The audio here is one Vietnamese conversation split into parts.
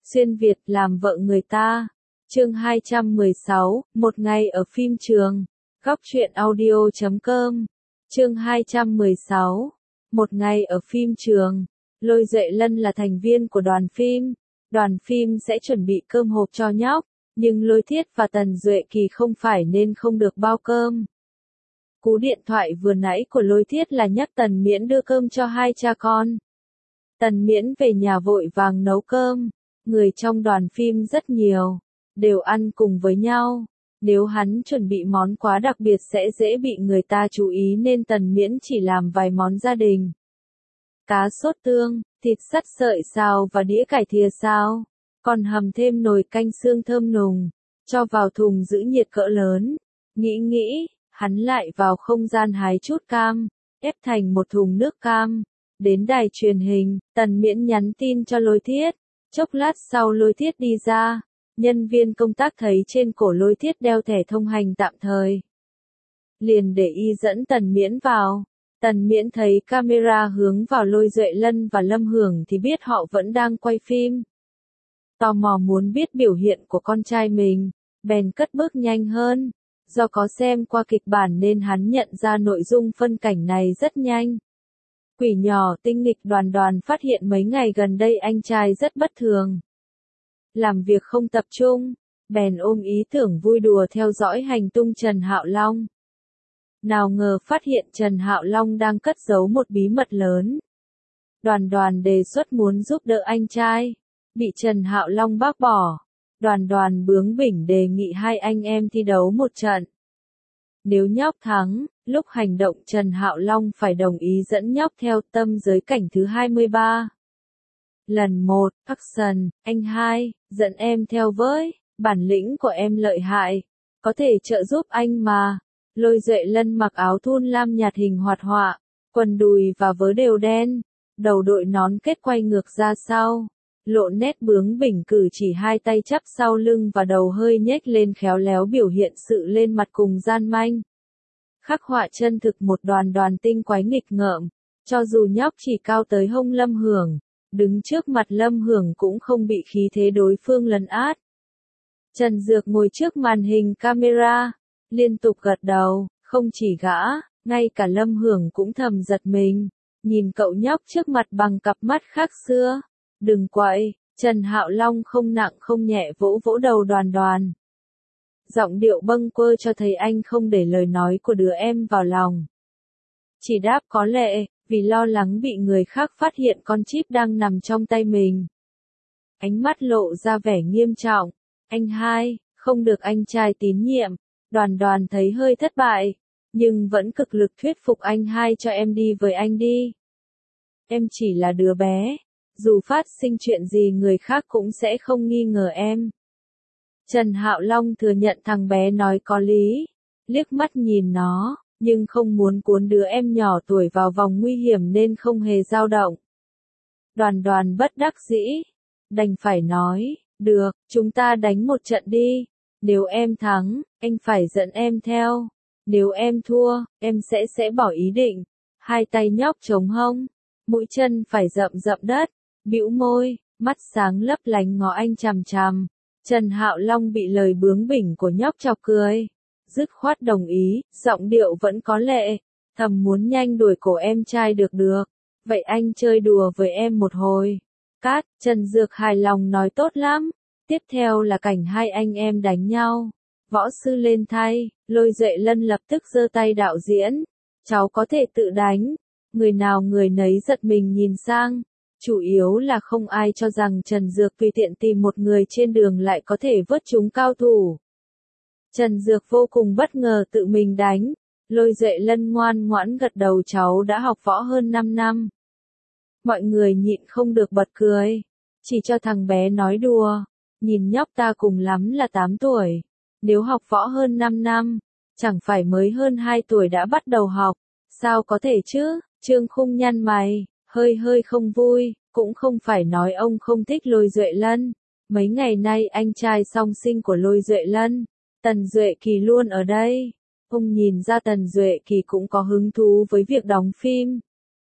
Xuyên Việt làm vợ người ta. Chương 216, một ngày ở phim trường. Góc truyện audio.com. Chương 216, một ngày ở phim trường. Lôi Duệ Lân là thành viên của đoàn phim. Đoàn phim sẽ chuẩn bị cơm hộp cho nhóc, nhưng Lôi Thiết và Tần Duệ Kỳ không phải nên không được bao cơm. Cú điện thoại vừa nãy của Lôi Thiết là nhắc Tần Miễn đưa cơm cho hai cha con. Tần Miễn về nhà vội vàng nấu cơm. Người trong đoàn phim rất nhiều, đều ăn cùng với nhau. Nếu hắn chuẩn bị món quá đặc biệt sẽ dễ bị người ta chú ý nên Tần Miễn chỉ làm vài món gia đình. Cá sốt tương, thịt sắt sợi xào và đĩa cải thìa xào. Còn hầm thêm nồi canh xương thơm nùng, cho vào thùng giữ nhiệt cỡ lớn. Nghĩ, hắn lại vào không gian hái chút cam, ép thành một thùng nước cam. Đến đài truyền hình, Tần Miễn nhắn tin cho Lôi Thiết. Chốc lát sau Lôi Thiết đi ra, nhân viên công tác thấy trên cổ Lôi Thiết đeo thẻ thông hành tạm thời. Liền để y dẫn Tần Miễn vào. Tần Miễn thấy camera hướng vào Lôi Duệ Lân và Lâm Hưởng thì biết họ vẫn đang quay phim. Tò mò muốn biết biểu hiện của con trai mình, bèn cất bước nhanh hơn. Do có xem qua kịch bản nên hắn nhận ra nội dung phân cảnh này rất nhanh. Quỷ nhỏ tinh nghịch Đoàn Đoàn phát hiện mấy ngày gần đây anh trai rất bất thường. Làm việc không tập trung, bèn ôm ý tưởng vui đùa theo dõi hành tung Trần Hạo Long. Nào ngờ phát hiện Trần Hạo Long đang cất giấu một bí mật lớn. Đoàn Đoàn đề xuất muốn giúp đỡ anh trai, bị Trần Hạo Long bác bỏ. Đoàn Đoàn bướng bỉnh đề nghị hai anh em thi đấu một trận. Nếu nhóc thắng, lúc hành động Trần Hạo Long phải đồng ý dẫn nhóc theo tâm giới cảnh thứ 23. Lần 1, action, anh hai, dẫn em theo với, bản lĩnh của em lợi hại, có thể trợ giúp anh mà. Lôi Duệ Lân mặc áo thun lam nhạt hình hoạt họa, quần đùi và vớ đều đen, đầu đội nón kết quay ngược ra sau. Lộ nét bướng bỉnh cử chỉ hai tay chắp sau lưng và đầu hơi nhếch lên khéo léo biểu hiện sự lên mặt cùng gian manh. Khắc họa chân thực một Đoàn Đoàn tinh quái nghịch ngợm, cho dù nhóc chỉ cao tới hông Lâm Hưởng, đứng trước mặt Lâm Hưởng cũng không bị khí thế đối phương lấn át. Trần Dược ngồi trước màn hình camera, liên tục gật đầu, không chỉ gã, ngay cả Lâm Hưởng cũng thầm giật mình, nhìn cậu nhóc trước mặt bằng cặp mắt khác xưa. Đừng quậy, Trần Hạo Long không nặng không nhẹ vỗ vỗ đầu Đoàn Đoàn. Giọng điệu bâng quơ cho thấy anh không để lời nói của đứa em vào lòng. Chỉ đáp có lệ, vì lo lắng bị người khác phát hiện con chip đang nằm trong tay mình. Ánh mắt lộ ra vẻ nghiêm trọng. Anh hai, không được anh trai tín nhiệm. Đoàn Đoàn thấy hơi thất bại, nhưng vẫn cực lực thuyết phục anh hai cho em đi với anh đi. Em chỉ là đứa bé. Dù phát sinh chuyện gì người khác cũng sẽ không nghi ngờ em. Trần Hạo Long thừa nhận thằng bé nói có lý, liếc mắt nhìn nó, nhưng không muốn cuốn đứa em nhỏ tuổi vào vòng nguy hiểm nên không hề dao động. Đoàn Đoàn bất đắc dĩ, đành phải nói, được, chúng ta đánh một trận đi. Nếu em thắng, anh phải dẫn em theo. Nếu em thua, em sẽ bỏ ý định. Hai tay nhóc chống hông, mũi chân phải rậm rậm đất. Bĩu môi, mắt sáng lấp lánh ngó anh chằm chằm. Trần Hạo Long bị lời bướng bỉnh của nhóc chọc cười. Dứt khoát đồng ý, giọng điệu vẫn có lệ. Thầm muốn nhanh đuổi cổ em trai được. Vậy anh chơi đùa với em một hồi. Cát, Trần Dược hài lòng nói tốt lắm. Tiếp theo là cảnh hai anh em đánh nhau. Võ sư lên thay, Lôi Duệ Lân lập tức giơ tay đạo diễn. Cháu có thể tự đánh. Người nào người nấy giật mình nhìn sang. Chủ yếu là không ai cho rằng Trần Dược tùy tiện tìm một người trên đường lại có thể vớt chúng cao thủ. Trần Dược vô cùng bất ngờ tự mình đánh. Lôi Duệ Lân ngoan ngoãn gật đầu, cháu đã học võ hơn 5 năm. Mọi người nhịn không được bật cười. Chỉ cho thằng bé nói đùa. Nhìn nhóc ta cùng lắm là 8 tuổi. Nếu học võ hơn 5 năm, chẳng phải mới hơn 2 tuổi đã bắt đầu học. Sao có thể chứ? Trương Khung nhăn mày. Hơi không vui, cũng không phải nói ông không thích Lôi Duệ Lân. Mấy ngày nay anh trai song sinh của Lôi Duệ Lân, Tần Duệ Kỳ luôn ở đây. Ông nhìn ra Tần Duệ Kỳ cũng có hứng thú với việc đóng phim.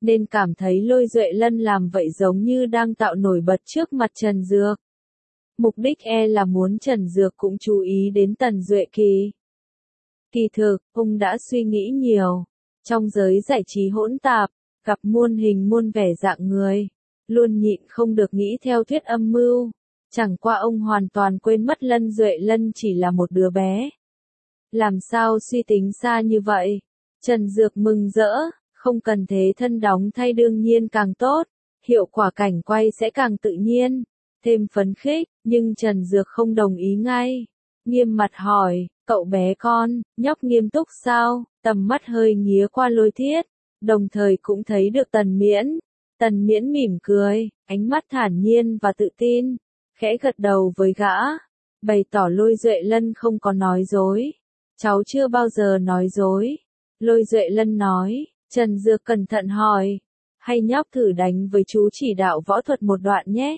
nên cảm thấy Lôi Duệ Lân làm vậy giống như đang tạo nổi bật trước mặt Trần Dược. Mục đích là muốn Trần Dược cũng chú ý đến Tần Duệ Kỳ. Kỳ thực, ông đã suy nghĩ nhiều. Trong giới giải trí hỗn tạp, gặp muôn hình muôn vẻ dạng người, luôn nhịn không được nghĩ theo thuyết âm mưu. Chẳng qua ông hoàn toàn quên mất Lân Duệ Lân chỉ là một đứa bé. Làm sao suy tính xa như vậy? Trần Dược mừng rỡ, không cần thế thân đóng thay đương nhiên càng tốt, hiệu quả cảnh quay sẽ càng tự nhiên, thêm phấn khích, nhưng Trần Dược không đồng ý ngay. Nghiêm mặt hỏi, cậu bé con, nhóc nghiêm túc sao? Tầm mắt hơi nghía qua Lôi Thiết, đồng thời cũng thấy được Tần Miễn. Tần Miễn mỉm cười, ánh mắt thản nhiên và tự tin, khẽ gật đầu với gã, bày tỏ Lôi Duệ Lân không có nói dối. Cháu chưa bao giờ nói dối. Lôi Duệ Lân nói. Trần Dược cẩn thận hỏi, hay nhóc thử đánh với chú chỉ đạo võ thuật một đoạn nhé.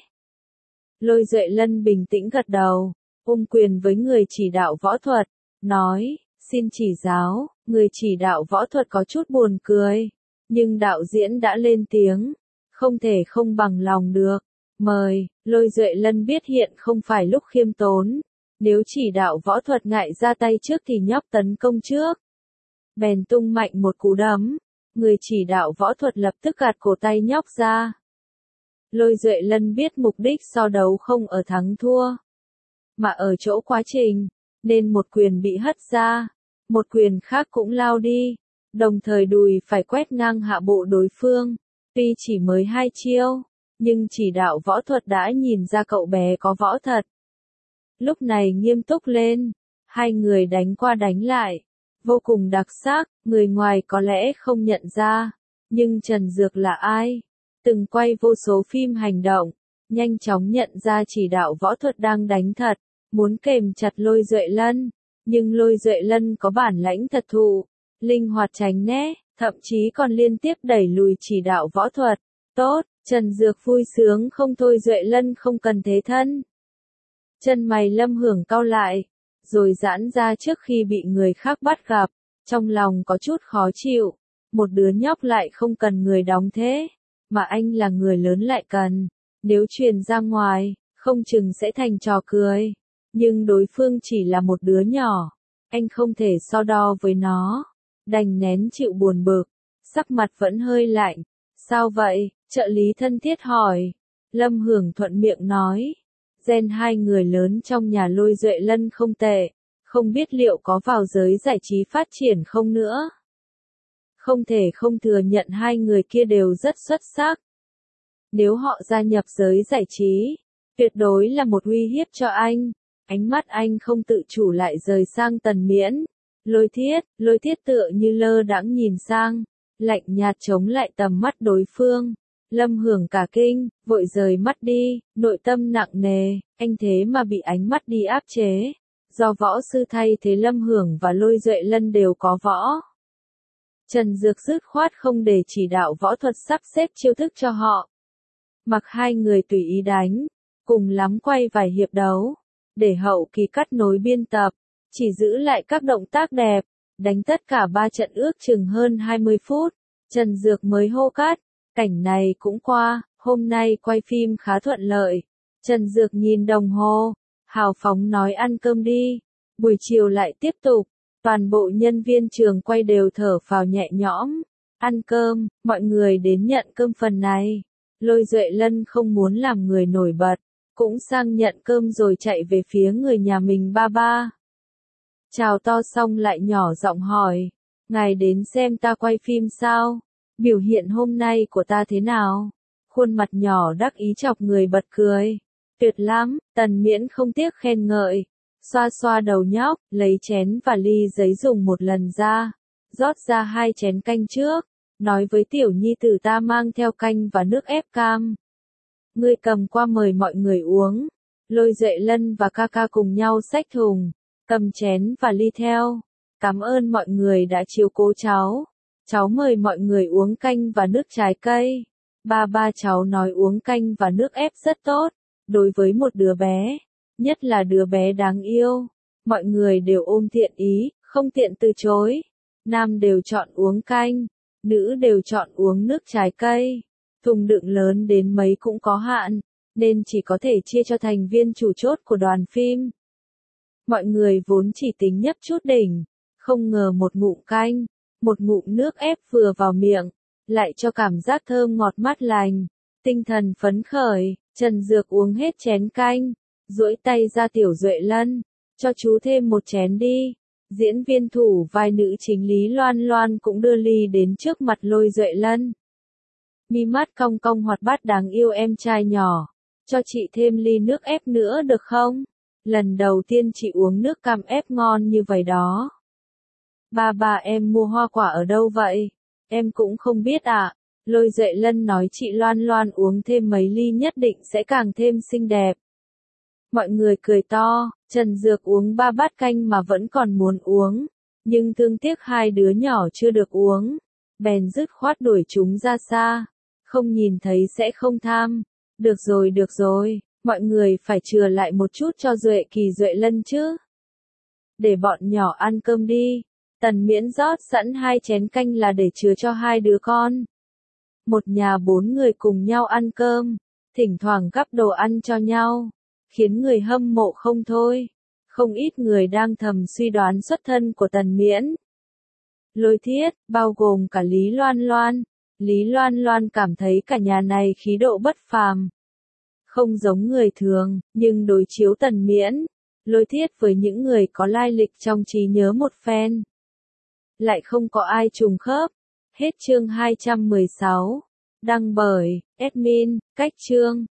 Lôi Duệ Lân bình tĩnh gật đầu, ôm quyền với người chỉ đạo võ thuật, nói, xin chỉ giáo. Người chỉ đạo võ thuật có chút buồn cười, nhưng đạo diễn đã lên tiếng, không thể không bằng lòng được. Mời. Lôi Duệ Lân biết hiện không phải lúc khiêm tốn, nếu chỉ đạo võ thuật ngại ra tay trước thì nhóc tấn công trước. Bèn tung mạnh một cú đấm, người chỉ đạo võ thuật lập tức gạt cổ tay nhóc ra. Lôi Duệ Lân biết mục đích so đấu không ở thắng thua, mà ở chỗ quá trình, nên một quyền bị hất ra, một quyền khác cũng lao đi, đồng thời đùi phải quét ngang hạ bộ đối phương. Tuy chỉ mới 2 chiêu, nhưng chỉ đạo võ thuật đã nhìn ra cậu bé có võ thật. Lúc này nghiêm túc lên, hai người đánh qua đánh lại, vô cùng đặc sắc, người ngoài có lẽ không nhận ra, nhưng Trần Dược là ai? Từng quay vô số phim hành động, nhanh chóng nhận ra chỉ đạo võ thuật đang đánh thật, muốn kềm chặt Lôi Duệ Lân, nhưng Lôi Duệ Lân có bản lãnh thật thụ, linh hoạt tránh né, thậm chí còn liên tiếp đẩy lùi chỉ đạo võ thuật. Tốt, Trần Dược vui sướng không thôi. Duệ Lân không cần thế thân. Chân mày Lâm Hưởng cau lại, rồi giãn ra trước khi bị người khác bắt gặp, trong lòng có chút khó chịu, một đứa nhóc lại không cần người đóng thế, mà anh là người lớn lại cần, nếu truyền ra ngoài, không chừng sẽ thành trò cười, nhưng đối phương chỉ là một đứa nhỏ, anh không thể so đo với nó, đành nén chịu buồn bực, sắc mặt vẫn hơi lạnh. Sao vậy? Trợ lý thân thiết hỏi. Lâm Hưởng thuận miệng nói. Gen hai người lớn trong nhà Lôi Duệ Lân không tệ, không biết liệu có vào giới giải trí phát triển không nữa. Không thể không thừa nhận hai người kia đều rất xuất sắc. Nếu họ gia nhập giới giải trí, tuyệt đối là một uy hiếp cho anh. Ánh mắt anh không tự chủ lại rời sang Tần Miễn. Lôi Thiết tựa như lơ đãng nhìn sang, lạnh nhạt chống lại tầm mắt đối phương. Lâm Hưởng cả kinh, vội rời mắt đi, nội tâm nặng nề, anh thế mà bị ánh mắt đi áp chế. Do võ sư thay thế Lâm Hưởng và Lôi Duệ Lân đều có võ. Trần Dược dứt khoát không để chỉ đạo võ thuật sắp xếp chiêu thức cho họ. Mặc hai người tùy ý đánh, cùng lắm quay vài hiệp đấu, để hậu kỳ cắt nối biên tập, chỉ giữ lại các động tác đẹp, đánh tất cả 3 trận ước chừng hơn 20 phút, Trần Dược mới hô cắt. Cảnh này cũng qua, hôm nay quay phim khá thuận lợi. Trần Dược nhìn đồng hồ, hào phóng nói ăn cơm đi. Buổi chiều lại tiếp tục, toàn bộ nhân viên trường quay đều thở phào nhẹ nhõm. Ăn cơm, mọi người đến nhận cơm phần này. Lôi Duệ Lân không muốn làm người nổi bật, cũng sang nhận cơm rồi chạy về phía người nhà mình ba ba. Chào to xong lại nhỏ giọng hỏi, ngài đến xem ta quay phim sao? Biểu hiện hôm nay của ta thế nào? Khuôn mặt nhỏ đắc ý chọc người bật cười. Tuyệt lắm, Tần Miễn không tiếc khen ngợi. Xoa xoa đầu nhóc, lấy chén và ly giấy dùng một lần ra. Rót ra 2 chén canh trước. Nói với tiểu nhi tử ta mang theo canh và nước ép cam. Ngươi cầm qua mời mọi người uống. Lôi Duệ Lân và ca ca cùng nhau xách thùng, cầm chén và ly theo. Cảm ơn mọi người đã chiếu cố cháu. Cháu mời mọi người uống canh và nước trái cây. Ba cháu nói uống canh và nước ép rất tốt, đối với một đứa bé, nhất là đứa bé đáng yêu. Mọi người đều ôm thiện ý, không tiện từ chối. Nam đều chọn uống canh, nữ đều chọn uống nước trái cây. Thùng đựng lớn đến mấy cũng có hạn, nên chỉ có thể chia cho thành viên chủ chốt của đoàn phim. Mọi người vốn chỉ tính nhấp chút đỉnh, không ngờ một ngụm canh, một ngụm nước ép vừa vào miệng, lại cho cảm giác thơm ngọt mát lành, tinh thần phấn khởi. Trần Dược uống hết chén canh, duỗi tay ra Tiểu Duệ Lân, cho chú thêm một chén đi. Diễn viên thủ vai nữ chính Lý Loan Loan cũng đưa ly đến trước mặt Lôi Duệ Lân. Mi mắt cong cong hoạt bát đáng yêu em trai nhỏ, cho chị thêm ly nước ép nữa được không? Lần đầu tiên chị uống nước cam ép ngon như vậy đó. Ba em mua hoa quả ở đâu vậy? Em cũng không biết ạ. Lôi Duệ Lân nói chị Loan Loan uống thêm mấy ly nhất định sẽ càng thêm xinh đẹp. Mọi người cười to, Trần Dược uống 3 bát canh mà vẫn còn muốn uống, nhưng thương tiếc hai đứa nhỏ chưa được uống, bèn dứt khoát đuổi chúng ra xa, không nhìn thấy sẽ không tham. Được rồi, mọi người phải chừa lại một chút cho Duệ Kỳ Duệ Lân chứ. Để bọn nhỏ ăn cơm đi. Tần Miễn rót sẵn 2 chén canh là để chứa cho 2 đứa con. Một nhà 4 người cùng nhau ăn cơm, thỉnh thoảng gắp đồ ăn cho nhau, khiến người hâm mộ không thôi. Không ít người đang thầm suy đoán xuất thân của Tần Miễn. Lôi Thiết, bao gồm cả Lý Loan Loan. Lý Loan Loan cảm thấy cả nhà này khí độ bất phàm. Không giống người thường, nhưng đối chiếu Tần Miễn, Lôi Thiết với những người có lai lịch trong trí nhớ một phen. Lại không có ai trùng khớp. Hết chương 216. Đăng bởi admin, Cách Chương.